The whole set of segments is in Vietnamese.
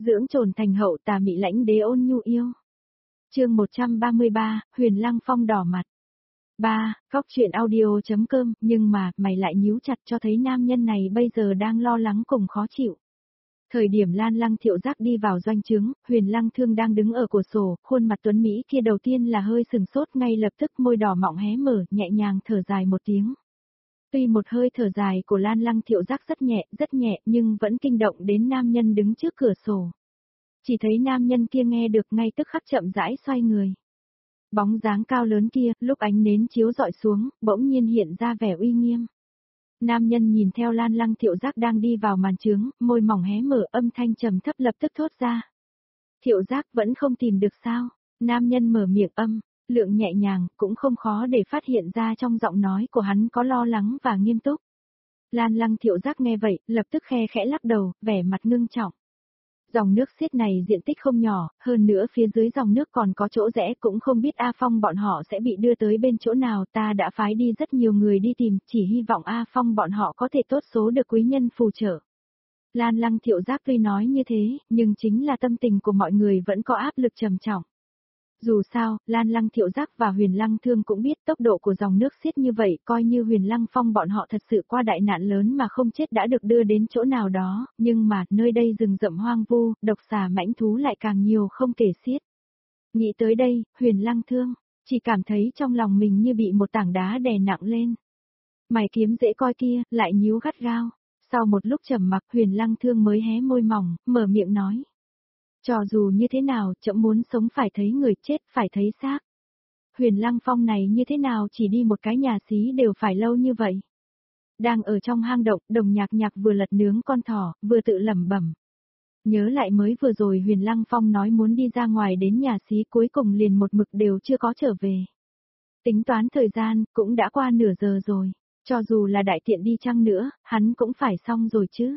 dưỡng trồn thành hậu tà mị lãnh đế ôn nhu yêu. Chương 133, Huyền Lăng Phong đỏ mặt. 3. Góc truyện audio.com, nhưng mà, mày lại nhíu chặt cho thấy nam nhân này bây giờ đang lo lắng cùng khó chịu. Thời điểm Lan Lăng Thiệu Giác đi vào doanh trướng, Huyền Lăng Thương đang đứng ở cửa sổ, khuôn mặt tuấn Mỹ kia đầu tiên là hơi sừng sốt, ngay lập tức môi đỏ mọng hé mở, nhẹ nhàng thở dài một tiếng. Tuy một hơi thở dài của Lan Lăng Thiệu Giác rất nhẹ nhưng vẫn kinh động đến nam nhân đứng trước cửa sổ. Chỉ thấy nam nhân kia nghe được ngay tức khắc chậm rãi xoay người. Bóng dáng cao lớn kia, lúc ánh nến chiếu dọi xuống, bỗng nhiên hiện ra vẻ uy nghiêm. Nam nhân nhìn theo Lan Lăng Thiệu Giác đang đi vào màn trướng, môi mỏng hé mở, âm thanh trầm thấp lập tức thốt ra. Thiệu Giác vẫn không tìm được sao? Nam nhân mở miệng lượng nhẹ nhàng, cũng không khó để phát hiện ra trong giọng nói của hắn có lo lắng và nghiêm túc. Lan Lăng Thiệu Giác nghe vậy, lập tức khe khẽ lắc đầu, vẻ mặt ngưng trọng. Dòng nước xiết này diện tích không nhỏ, hơn nữa phía dưới dòng nước còn có chỗ rẽ, cũng không biết A Phong bọn họ sẽ bị đưa tới bên chỗ nào, ta đã phái đi rất nhiều người đi tìm, chỉ hy vọng A Phong bọn họ có thể tốt số được quý nhân phù trợ. Lan Lăng Thiệu Giác tuy nói như thế, nhưng chính là tâm tình của mọi người vẫn có áp lực trầm trọng. Dù sao, Lan Lăng Thiệu Giác và Huyền Lăng Thương cũng biết tốc độ của dòng nước xiết như vậy, coi như Huyền Lăng Phong bọn họ thật sự qua đại nạn lớn mà không chết đã được đưa đến chỗ nào đó, nhưng mà, nơi đây rừng rậm hoang vu, độc xà mãnh thú lại càng nhiều không kể xiết. Nghĩ tới đây, Huyền Lăng Thương, chỉ cảm thấy trong lòng mình như bị một tảng đá đè nặng lên. Mày kiếm dễ coi kia, lại nhíu gắt gao. Sau một lúc trầm mặc, Huyền Lăng Thương mới hé môi mỏng, mở miệng nói. Cho dù như thế nào, trẫm muốn sống phải thấy người chết, phải thấy xác. Huyền Lăng Phong này như thế nào chỉ đi một cái nhà xí đều phải lâu như vậy. Đang ở trong hang động, Đồng Nhạc Nhạc vừa lật nướng con thỏ, vừa tự lẩm bẩm. Nhớ lại mới vừa rồi Huyền Lăng Phong nói muốn đi ra ngoài đến nhà xí, cuối cùng liền một mực đều chưa có trở về. Tính toán thời gian, cũng đã qua nửa giờ rồi. Cho dù là đại tiện đi chăng nữa, hắn cũng phải xong rồi chứ.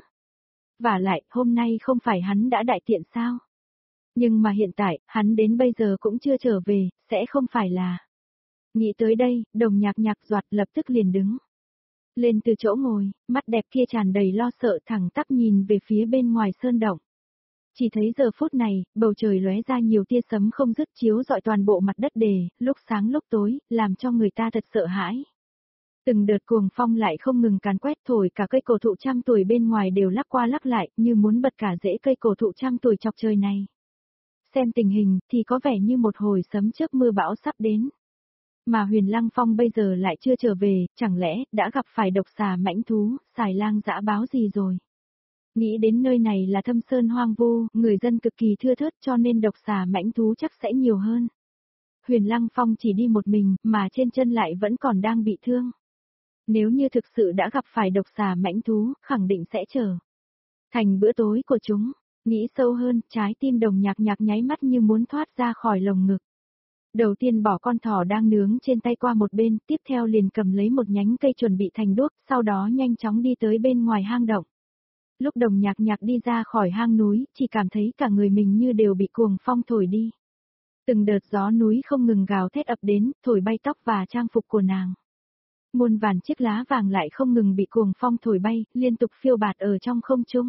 Vả lại, hôm nay không phải hắn đã đại tiện sao? Nhưng mà hiện tại, hắn đến bây giờ cũng chưa trở về, sẽ không phải là. Nghĩ tới đây, Đồng Nhạc Nhạc doạt lập tức liền đứng. Lên từ chỗ ngồi, mắt đẹp kia tràn đầy lo sợ, thẳng tắp nhìn về phía bên ngoài sơn động. Chỉ thấy giờ phút này, bầu trời lóe ra nhiều tia sấm không dứt chiếu rọi toàn bộ mặt đất đề, lúc sáng lúc tối, làm cho người ta thật sợ hãi. Từng đợt cuồng phong lại không ngừng càn quét, thổi cả cây cổ thụ trăm tuổi bên ngoài đều lắc qua lắc lại, như muốn bật cả rễ cây cổ thụ trăm tuổi chọc trời này. Xem tình hình, thì có vẻ như một hồi sấm chớp mưa bão sắp đến. Mà Huyền Lăng Phong bây giờ lại chưa trở về, chẳng lẽ đã gặp phải độc xà mãnh thú, xài lang dã báo gì rồi? Nghĩ đến nơi này là thâm sơn hoang vu, người dân cực kỳ thưa thớt cho nên độc xà mãnh thú chắc sẽ nhiều hơn. Huyền Lăng Phong chỉ đi một mình, mà trên chân lại vẫn còn đang bị thương. Nếu như thực sự đã gặp phải độc xà mãnh thú, khẳng định sẽ trở thành bữa tối của chúng. Nghĩ sâu hơn, trái tim Đồng Nhạc Nhạc nháy mắt như muốn thoát ra khỏi lồng ngực. Đầu tiên bỏ con thỏ đang nướng trên tay qua một bên, tiếp theo liền cầm lấy một nhánh cây chuẩn bị thành đuốc, sau đó nhanh chóng đi tới bên ngoài hang động. Lúc Đồng Nhạc Nhạc đi ra khỏi hang núi, chỉ cảm thấy cả người mình như đều bị cuồng phong thổi đi. Từng đợt gió núi không ngừng gào thét ập đến, thổi bay tóc và trang phục của nàng. Muôn vàn chiếc lá vàng lại không ngừng bị cuồng phong thổi bay, liên tục phiêu bạt ở trong không trung.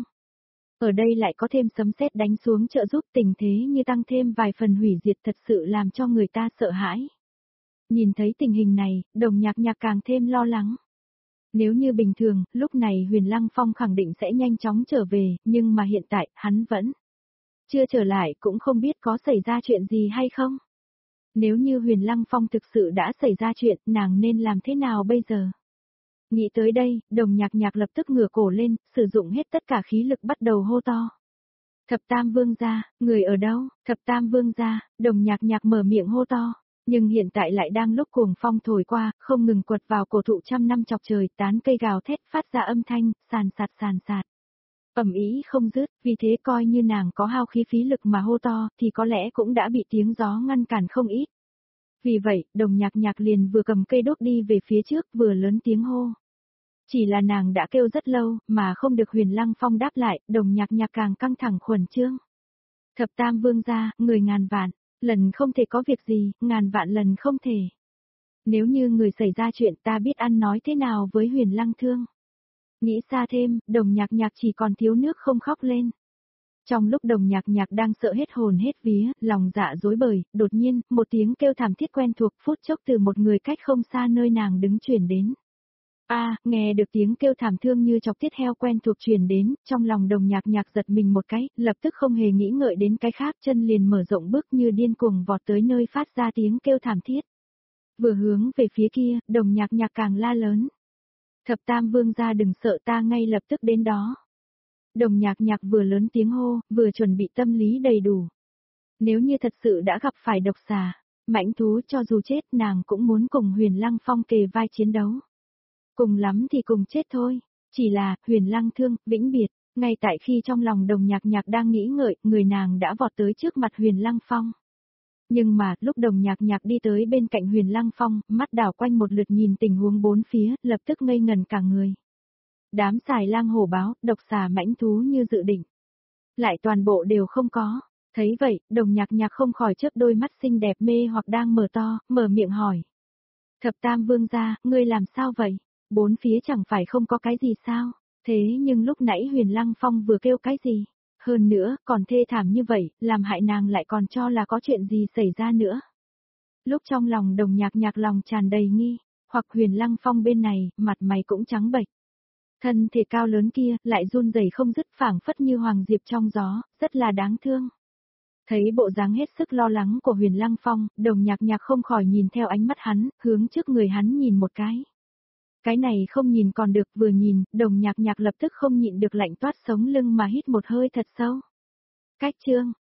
Ở đây lại có thêm sấm sét đánh xuống trợ giúp, tình thế như tăng thêm vài phần hủy diệt, thật sự làm cho người ta sợ hãi. Nhìn thấy tình hình này, Đồng Nhạc Nhạc càng thêm lo lắng. Nếu như bình thường, lúc này Huyền Lăng Phong khẳng định sẽ nhanh chóng trở về, nhưng mà hiện tại, hắn vẫn chưa trở lại, cũng không biết có xảy ra chuyện gì hay không. Nếu như Huyền Lăng Phong thực sự đã xảy ra chuyện, nàng nên làm thế nào bây giờ? Nghĩ tới đây, Đồng Nhạc Nhạc lập tức ngửa cổ lên, sử dụng hết tất cả khí lực bắt đầu hô to. Thập Tam Vương gia, người ở đâu? Thập Tam Vương gia, Đồng Nhạc Nhạc mở miệng hô to. Nhưng hiện tại lại đang lúc cuồng phong thổi qua, không ngừng quật vào cổ thụ trăm năm chọc trời, tán cây gào thét phát ra âm thanh, sàn sạt. Ầm ĩ không dứt, vì thế coi như nàng có hao khí phí lực mà hô to, thì có lẽ cũng đã bị tiếng gió ngăn cản không ít. Vì vậy, Đồng Nhạc Nhạc liền vừa cầm cây đốt đi về phía trước, vừa lớn tiếng hô. Chỉ là nàng đã kêu rất lâu, mà không được Huyền Lăng Phong đáp lại, Đồng Nhạc Nhạc càng căng thẳng khuẩn trương. Thập Tam Vương gia, người ngàn vạn, lần không thể có việc gì, ngàn vạn lần không thể. Nếu như người xảy ra chuyện, ta biết ăn nói thế nào với Huyền Lăng Thương. Nghĩ xa thêm, Đồng Nhạc Nhạc chỉ còn thiếu nước không khóc lên. Trong lúc Đồng Nhạc Nhạc đang sợ hết hồn hết vía, lòng dạ rối bời, đột nhiên, một tiếng kêu thảm thiết quen thuộc phút chốc từ một người cách không xa nơi nàng đứng truyền đến. Nghe được tiếng kêu thảm thương như chọc tiết heo quen thuộc truyền đến, trong lòng Đồng Nhạc Nhạc giật mình một cái, lập tức không hề nghĩ ngợi đến cái khác, chân liền mở rộng bước như điên cuồng vọt tới nơi phát ra tiếng kêu thảm thiết. Vừa hướng về phía kia, Đồng Nhạc Nhạc càng la lớn. Thập Tam Vương gia đừng sợ, ta ngay lập tức đến đó. Đồng Nhạc Nhạc vừa lớn tiếng hô, vừa chuẩn bị tâm lý đầy đủ. Nếu như thật sự đã gặp phải độc xà, mãnh thú, cho dù chết nàng cũng muốn cùng Huyền Lăng Phong kề vai chiến đấu. Cùng lắm thì cùng chết thôi, chỉ là, Huyền Lăng thương, vĩnh biệt, ngay tại khi trong lòng Đồng Nhạc Nhạc đang nghĩ ngợi, người nàng đã vọt tới trước mặt Huyền Lăng Phong. Nhưng mà, lúc Đồng Nhạc Nhạc đi tới bên cạnh Huyền Lăng Phong, mắt đảo quanh một lượt nhìn tình huống bốn phía, lập tức ngây ngần cả người. Đám xài lang hổ báo, độc xà mãnh thú như dự định. Lại toàn bộ đều không có. Thấy vậy, Đồng Nhạc Nhạc không khỏi chớp đôi mắt xinh đẹp mê hoặc đang mở to, mở miệng hỏi. Thập Tam Vương gia, ngươi làm sao vậy? Bốn phía chẳng phải không có cái gì sao? Thế nhưng lúc nãy Huyền Lăng Phong vừa kêu cái gì? Hơn nữa, còn thê thảm như vậy, làm hại nàng lại còn cho là có chuyện gì xảy ra nữa. Lúc trong lòng Đồng Nhạc Nhạc lòng tràn đầy nghi, hoặc Huyền Lăng Phong bên này, mặt mày cũng trắng bệch. Thân thể cao lớn kia, lại run rẩy không dứt, phảng phất như hoàng diệp trong gió, rất là đáng thương. Thấy bộ dáng hết sức lo lắng của Huyền Lăng Phong, Đồng Nhạc Nhạc không khỏi nhìn theo ánh mắt hắn, hướng trước người hắn nhìn một cái. Cái này không nhìn còn được, vừa nhìn, Đồng Nhạc Nhạc lập tức không nhịn được lạnh toát sống lưng mà hít một hơi thật sâu. Cách chương,